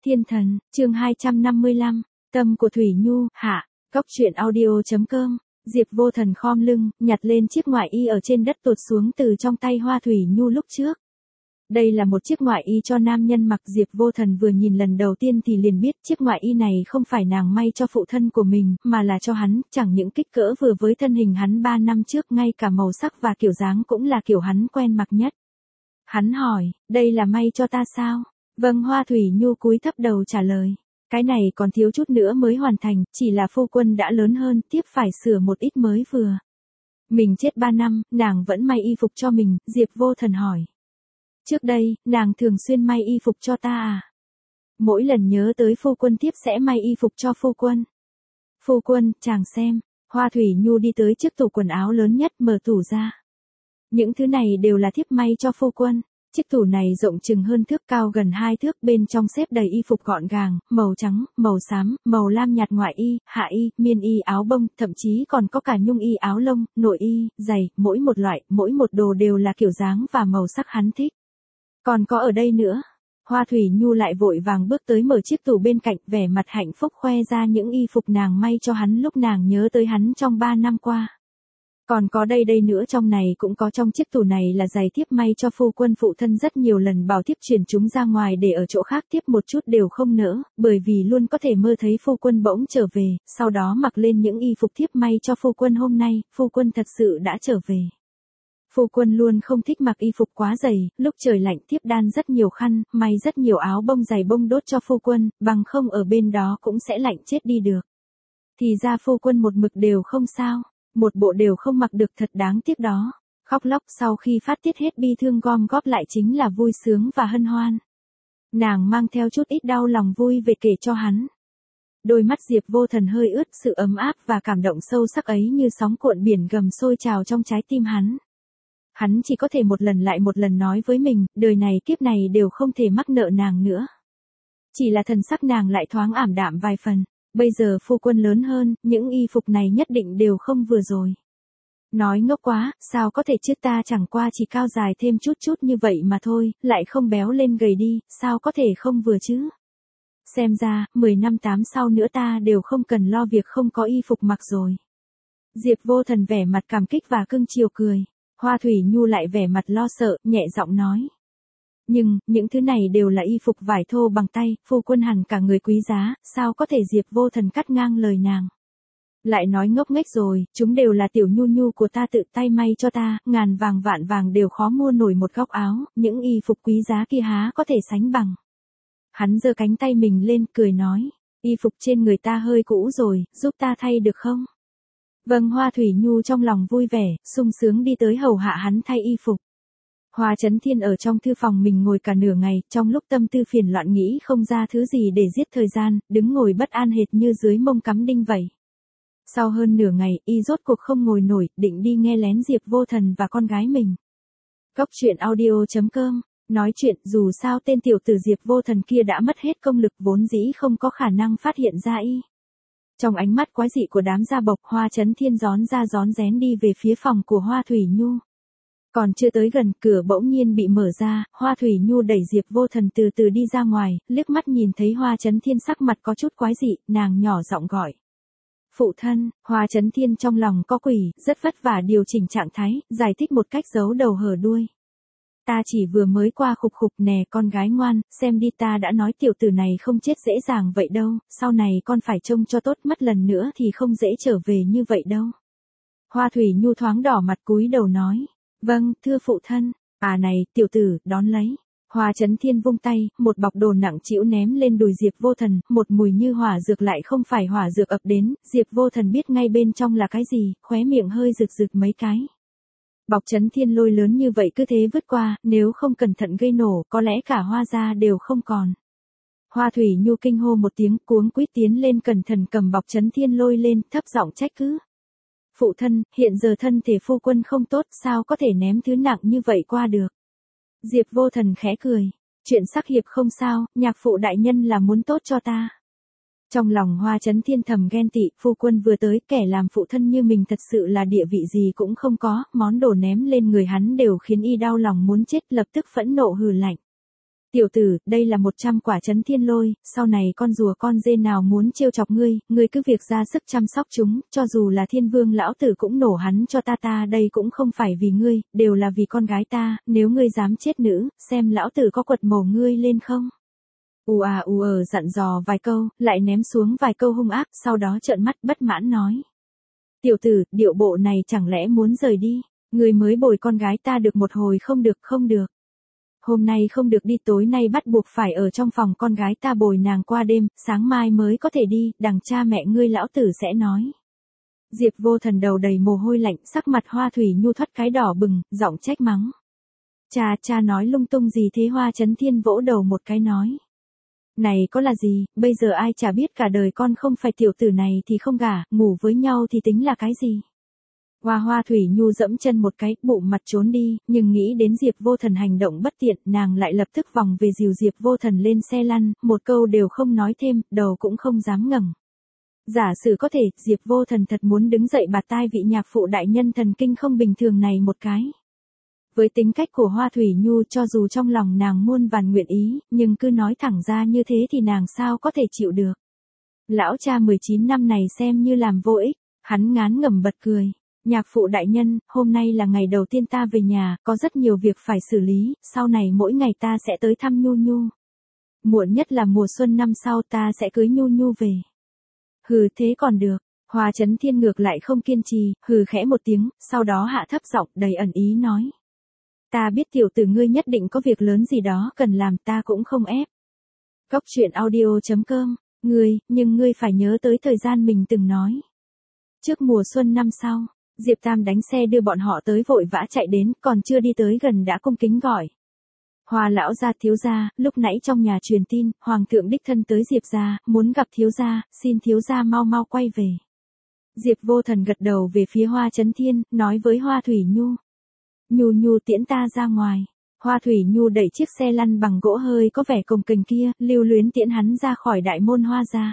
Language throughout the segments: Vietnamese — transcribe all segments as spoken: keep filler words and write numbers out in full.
Thiên thần, chương hai trăm năm mươi lăm, tâm của Thủy Nhu, hạ, góc truyện audio.com, Diệp Vô Thần khom lưng, nhặt lên chiếc ngoại y ở trên đất tuột xuống từ trong tay Hoa Thủy Nhu lúc trước. Đây là một chiếc ngoại y cho nam nhân mặc. Diệp Vô Thần vừa nhìn lần đầu tiên thì liền biết chiếc ngoại y này không phải nàng may cho phụ thân của mình, mà là cho hắn, chẳng những kích cỡ vừa với thân hình hắn ba năm trước, ngay cả màu sắc và kiểu dáng cũng là kiểu hắn quen mặc nhất. Hắn hỏi, đây là may cho ta sao? Vâng, Hoa Thủy Nhu cúi thấp đầu trả lời. Cái này còn thiếu chút nữa mới hoàn thành, chỉ là phu quân đã lớn hơn, tiếp phải sửa một ít mới vừa. Mình chết ba năm, nàng vẫn may y phục cho mình, Diệp Vô Thần hỏi. Trước đây, nàng thường xuyên may y phục cho ta à? Mỗi lần nhớ tới phu quân tiếp sẽ may y phục cho phu quân. Phu quân, chàng xem. Hoa Thủy Nhu đi tới chiếc tủ quần áo lớn nhất, mở tủ ra. Những thứ này đều là thiếp may cho phu quân. Chiếc tủ này rộng chừng hơn thước, cao gần hai thước, bên trong xếp đầy y phục gọn gàng, màu trắng, màu xám, màu lam nhạt, ngoại y, hạ y, miên y, áo bông, thậm chí còn có cả nhung y, áo lông, nội y, giày, mỗi một loại, mỗi một đồ đều là kiểu dáng và màu sắc hắn thích. Còn có ở đây nữa. Hoa Thủy Nhu lại vội vàng bước tới mở chiếc tủ bên cạnh, vẻ mặt hạnh phúc khoe ra những y phục nàng may cho hắn lúc nàng nhớ tới hắn trong ba năm qua. Còn có đây đây nữa, trong này cũng có, trong chiếc tủ này là giày thiếp may cho phu quân. Phụ thân rất nhiều lần bảo thiếp chuyển chúng ra ngoài để ở chỗ khác, thiếp một chút đều không nỡ, bởi vì luôn có thể mơ thấy phu quân bỗng trở về, sau đó mặc lên những y phục thiếp may cho phu quân. Hôm nay, phu quân thật sự đã trở về. Phu quân luôn không thích mặc y phục quá dày, lúc trời lạnh thiếp đan rất nhiều khăn, may rất nhiều áo bông dày bông đốt cho phu quân, bằng không ở bên đó cũng sẽ lạnh chết đi được. Thì ra phu quân một mực đều không sao. Một bộ đều không mặc được, thật đáng tiếc đó. Khóc lóc sau khi phát tiết hết bi thương, gom góp lại chính là vui sướng và hân hoan. Nàng mang theo chút ít đau lòng vui về kể cho hắn. Đôi mắt Diệp Vô Thần hơi ướt, sự ấm áp và cảm động sâu sắc ấy như sóng cuộn biển gầm sôi trào trong trái tim hắn. Hắn chỉ có thể một lần lại một lần nói với mình, đời này kiếp này đều không thể mắc nợ nàng nữa. Chỉ là thần sắc nàng lại thoáng ảm đạm vài phần. Bây giờ phu quân lớn hơn, những y phục này nhất định đều không vừa rồi. Nói ngốc quá, sao có thể chứ, ta chẳng qua chỉ cao dài thêm chút chút như vậy mà thôi, lại không béo lên gầy đi, sao có thể không vừa chứ? Xem ra, mười năm tám sau nữa ta đều không cần lo việc không có y phục mặc rồi. Diệp Vô Thần vẻ mặt cảm kích và cưng chiều cười. Hoa Thủy Nhu lại vẻ mặt lo sợ, nhẹ giọng nói. Nhưng, những thứ này đều là y phục vải thô bằng tay, phu quân hẳn cả người quý giá, sao có thể? Diệp Vô Thần cắt ngang lời nàng. Lại nói ngốc nghếch rồi, chúng đều là tiểu nhu nhu của ta tự tay may cho ta, ngàn vàng vạn vàng đều khó mua nổi một góc áo, những y phục quý giá kia há có thể sánh bằng. Hắn giơ cánh tay mình lên, cười nói, y phục trên người ta hơi cũ rồi, giúp ta thay được không? Vâng. Hoa Thủy Nhu trong lòng vui vẻ, sung sướng đi tới hầu hạ hắn thay y phục. Hoa Chấn Thiên ở trong thư phòng mình ngồi cả nửa ngày, trong lúc tâm tư phiền loạn nghĩ không ra thứ gì để giết thời gian, đứng ngồi bất an hệt như dưới mông cắm đinh vậy. Sau hơn nửa ngày, y rốt cuộc không ngồi nổi, định đi nghe lén Diệp Vô Thần và con gái mình. Góc truyện audio.com, nói chuyện, dù sao tên tiểu tử Diệp Vô Thần kia đã mất hết công lực, vốn dĩ không có khả năng phát hiện ra y. Trong ánh mắt quái dị của đám gia bộc, Hoa Chấn Thiên rón ra rón rén đi về phía phòng của Hoa Thủy Nhu. Còn chưa tới gần, cửa bỗng nhiên bị mở ra, Hoa Thủy Nhu đẩy Diệp Vô Thần từ từ đi ra ngoài, liếc mắt nhìn thấy Hoa Chấn Thiên sắc mặt có chút quái dị, nàng nhỏ giọng gọi. Phụ thân. Hoa Chấn Thiên trong lòng có quỷ, rất vất vả điều chỉnh trạng thái, giải thích một cách giấu đầu hở đuôi. Ta chỉ vừa mới qua khục khục nè con gái ngoan, xem đi, ta đã nói tiểu tử này không chết dễ dàng vậy đâu, sau này con phải trông cho tốt, mất lần nữa thì không dễ trở về như vậy đâu. Hoa Thủy Nhu thoáng đỏ mặt cúi đầu nói. Vâng, thưa phụ thân. À này, tiểu tử, đón lấy. Hoa Chấn Thiên vung tay, một bọc đồ nặng trĩu ném lên đùi Diệp Vô Thần, một mùi như hỏa dược lại không phải hỏa dược ập đến, Diệp Vô Thần biết ngay bên trong là cái gì, khóe miệng hơi rực rực mấy cái. Bọc Chấn Thiên lôi lớn như vậy cứ thế vứt qua, nếu không cẩn thận gây nổ, có lẽ cả Hoa gia đều không còn. Hoa Thủy Nhu kinh hô một tiếng, cuống quýt tiến lên cẩn thận cầm bọc Chấn Thiên lôi lên, thấp giọng trách cứ. Phụ thân, hiện giờ thân thể phu quân không tốt, sao có thể ném thứ nặng như vậy qua được? Diệp Vô Thần khẽ cười. Chuyện sắc hiệp không sao, nhạc phụ đại nhân là muốn tốt cho ta. Trong lòng Hoa Chấn Thiên thầm ghen tị, phu quân vừa tới, kẻ làm phụ thân như mình thật sự là địa vị gì cũng không có, món đồ ném lên người hắn đều khiến y đau lòng muốn chết, lập tức phẫn nộ hừ lạnh. Tiểu tử, đây là một trăm quả trấn thiên lôi, sau này con rùa con dê nào muốn trêu chọc ngươi, ngươi cứ việc ra sức chăm sóc chúng, cho dù là thiên vương lão tử cũng nổ hắn cho ta ta đây cũng không phải vì ngươi, đều là vì con gái ta, nếu ngươi dám chết nữ, xem lão tử có quật mổ ngươi lên không. Ù à ù ờ dặn dò vài câu, lại ném xuống vài câu hung ác, sau đó trợn mắt bất mãn nói. Tiểu tử, điệu bộ này chẳng lẽ muốn rời đi, ngươi mới bồi con gái ta được một hồi không được không được. Hôm nay không được đi, tối nay bắt buộc phải ở trong phòng con gái ta bồi nàng qua đêm, sáng mai mới có thể đi, đằng cha mẹ ngươi lão tử sẽ nói. Diệp Vô Thần đầu đầy mồ hôi lạnh, sắc mặt Hoa Thủy Nhu thoát cái đỏ bừng, giọng trách mắng. Cha, cha nói lung tung gì thế? Hoa Chấn Thiên vỗ đầu một cái nói. Này có là gì, bây giờ ai chả biết cả đời con không phải tiểu tử này thì không gả, ngủ với nhau thì tính là cái gì. Hoa Hoa Thủy Nhu dẫm chân một cái, bụng mặt trốn đi, nhưng nghĩ đến Diệp Vô Thần hành động bất tiện, nàng lại lập tức vòng về dìu Diệp Vô Thần lên xe lăn, một câu đều không nói thêm, đầu cũng không dám ngẩng. Giả sử có thể, Diệp Vô Thần thật muốn đứng dậy bạt tai vị nhạc phụ đại nhân thần kinh không bình thường này một cái. Với tính cách của Hoa Thủy Nhu, cho dù trong lòng nàng muôn vàn nguyện ý, nhưng cứ nói thẳng ra như thế thì nàng sao có thể chịu được. Lão cha mười chín năm này xem như làm vô ích, hắn ngán ngẩm bật cười. Nhạc phụ đại nhân, hôm nay là ngày đầu tiên ta về nhà, có rất nhiều việc phải xử lý, sau này mỗi ngày ta sẽ tới thăm Nhu Nhu. Muộn nhất là mùa xuân năm sau ta sẽ cưới Nhu Nhu về. Hừ, thế còn được. Hoa Chấn Thiên ngược lại không kiên trì, hừ khẽ một tiếng, sau đó hạ thấp giọng đầy ẩn ý nói. Ta biết tiểu tử ngươi nhất định có việc lớn gì đó cần làm, ta cũng không ép. Cóc truyện audio chấm com, ngươi, nhưng ngươi phải nhớ tới thời gian mình từng nói. Trước mùa xuân năm sau, Diệp Tam đánh xe đưa bọn họ tới, vội vã chạy đến, còn chưa đi tới gần đã cung kính gọi. Hoa lão gia, thiếu gia, lúc nãy trong nhà truyền tin, hoàng thượng đích thân tới Diệp gia, muốn gặp thiếu gia, xin thiếu gia mau mau quay về. Diệp Vô Thần gật đầu về phía Hoa Chấn Thiên, nói với Hoa Thủy Nhu. Nhu Nhu tiễn ta ra ngoài. Hoa Thủy Nhu đẩy chiếc xe lăn bằng gỗ hơi có vẻ cồng kềnh kia, lưu luyến tiễn hắn ra khỏi đại môn Hoa gia.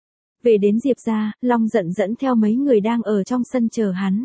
Về đến Diệp gia, Long giận dẫn theo mấy người đang ở trong sân chờ hắn.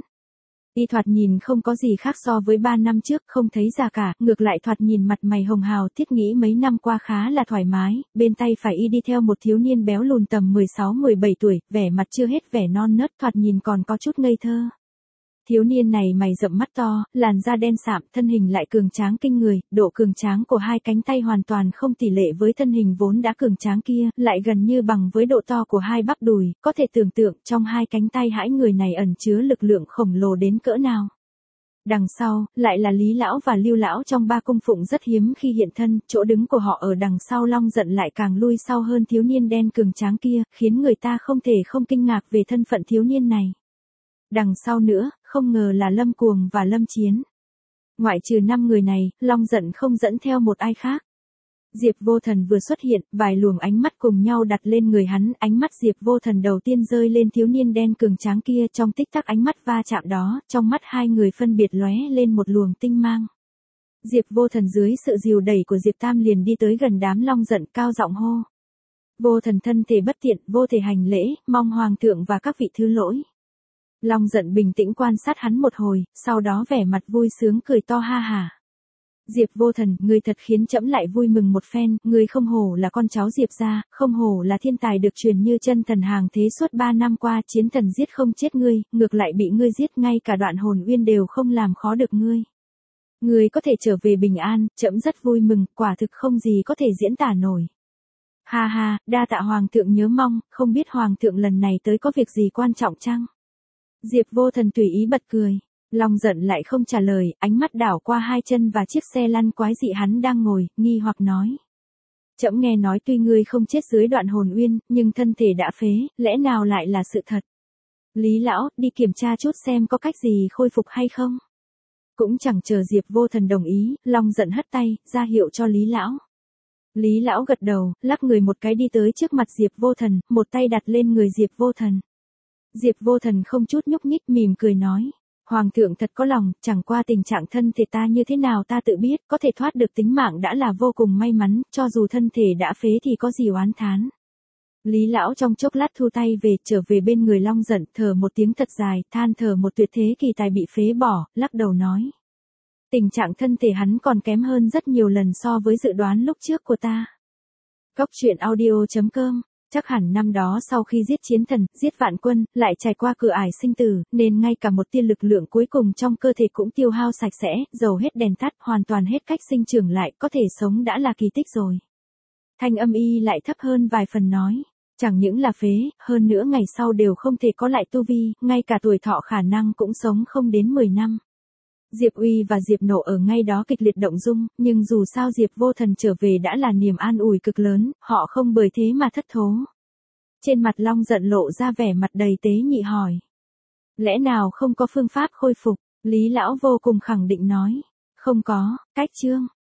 Y thoạt nhìn không có gì khác so với ba năm trước, không thấy già cả, ngược lại thoạt nhìn mặt mày hồng hào, thiết nghĩ mấy năm qua khá là thoải mái, bên tay phải Y đi theo một thiếu niên béo lùn tầm mười sáu mười bảy tuổi, vẻ mặt chưa hết vẻ non nớt, thoạt nhìn còn có chút ngây thơ. Thiếu niên này mày rậm mắt to, làn da đen sạm, thân hình lại cường tráng kinh người, độ cường tráng của hai cánh tay hoàn toàn không tỷ lệ với thân hình vốn đã cường tráng kia, lại gần như bằng với độ to của hai bắp đùi, có thể tưởng tượng trong hai cánh tay hãi người này ẩn chứa lực lượng khổng lồ đến cỡ nào. Đằng sau, lại là Lý Lão và Lưu Lão trong ba cung phụng rất hiếm khi hiện thân, chỗ đứng của họ ở đằng sau Long giận lại càng lui sau hơn thiếu niên đen cường tráng kia, khiến người ta không thể không kinh ngạc về thân phận thiếu niên này. Đằng sau nữa, không ngờ là Lâm Cuồng và Lâm Chiến. Ngoại trừ năm người này, Long giận không dẫn theo một ai khác. Diệp Vô Thần vừa xuất hiện, vài luồng ánh mắt cùng nhau đặt lên người hắn, ánh mắt Diệp Vô Thần đầu tiên rơi lên thiếu niên đen cường tráng kia, trong tích tắc ánh mắt va chạm đó, trong mắt hai người phân biệt lóe lên một luồng tinh mang. Diệp Vô Thần dưới sự dìu đẩy của Diệp Tam liền đi tới gần đám Long giận, cao giọng hô. Vô Thần thân thể bất tiện, vô thể hành lễ, mong hoàng thượng và các vị thứ lỗi. Long giận bình tĩnh quan sát hắn một hồi, sau đó vẻ mặt vui sướng cười to ha hả. Diệp Vô Thần, ngươi thật khiến trẫm lại vui mừng một phen, ngươi không hổ là con cháu Diệp gia, không hổ là thiên tài được truyền như chân thần hàng thế, suốt ba năm qua chiến thần giết không chết ngươi, ngược lại bị ngươi giết, ngay cả đoạn hồn uyên đều không làm khó được ngươi. Ngươi có thể trở về bình an, trẫm rất vui mừng, quả thực không gì có thể diễn tả nổi. Ha ha, đa tạ hoàng thượng nhớ mong, không biết hoàng thượng lần này tới có việc gì quan trọng chăng? Diệp Vô Thần tùy ý bật cười. Long giận lại không trả lời, ánh mắt đảo qua hai chân và chiếc xe lăn quái dị hắn đang ngồi, nghi hoặc nói. Trẫm nghe nói tuy ngươi không chết dưới đoạn hồn uyên, nhưng thân thể đã phế, lẽ nào lại là sự thật? Lý Lão, đi kiểm tra chút xem có cách gì khôi phục hay không? Cũng chẳng chờ Diệp Vô Thần đồng ý, Long giận hất tay, ra hiệu cho Lý Lão. Lý Lão gật đầu, lắc người một cái đi tới trước mặt Diệp Vô Thần, một tay đặt lên người Diệp Vô Thần. Diệp Vô Thần không chút nhúc nhích, mỉm cười nói. Hoàng thượng thật có lòng, chẳng qua tình trạng thân thể ta như thế nào ta tự biết, có thể thoát được tính mạng đã là vô cùng may mắn, cho dù thân thể đã phế thì có gì oán thán. Lý Lão trong chốc lát thu tay về, trở về bên người Long giận, thở một tiếng thật dài, than thở một tuyệt thế kỳ tài bị phế bỏ, lắc đầu nói. Tình trạng thân thể hắn còn kém hơn rất nhiều lần so với dự đoán lúc trước của ta. Cốc truyện audio chấm com. Chắc hẳn năm đó sau khi giết chiến thần, giết vạn quân, lại trải qua cửa ải sinh tử, nên ngay cả một tia lực lượng cuối cùng trong cơ thể cũng tiêu hao sạch sẽ, dầu hết đèn tắt, hoàn toàn hết cách sinh trưởng lại, có thể sống đã là kỳ tích rồi. Thanh âm y lại thấp hơn vài phần nói. Chẳng những là phế, hơn nữa ngày sau đều không thể có lại tu vi, ngay cả tuổi thọ khả năng cũng sống không đến mười năm. Diệp Uy và Diệp Nộ ở ngay đó kịch liệt động dung, nhưng dù sao Diệp Vô Thần trở về đã là niềm an ủi cực lớn, họ không bởi thế mà thất thố. Trên mặt Long Giận lộ ra vẻ mặt đầy tế nhị hỏi. Lẽ nào không có phương pháp khôi phục? Lý Lão vô cùng khẳng định nói. Không có, cách chương.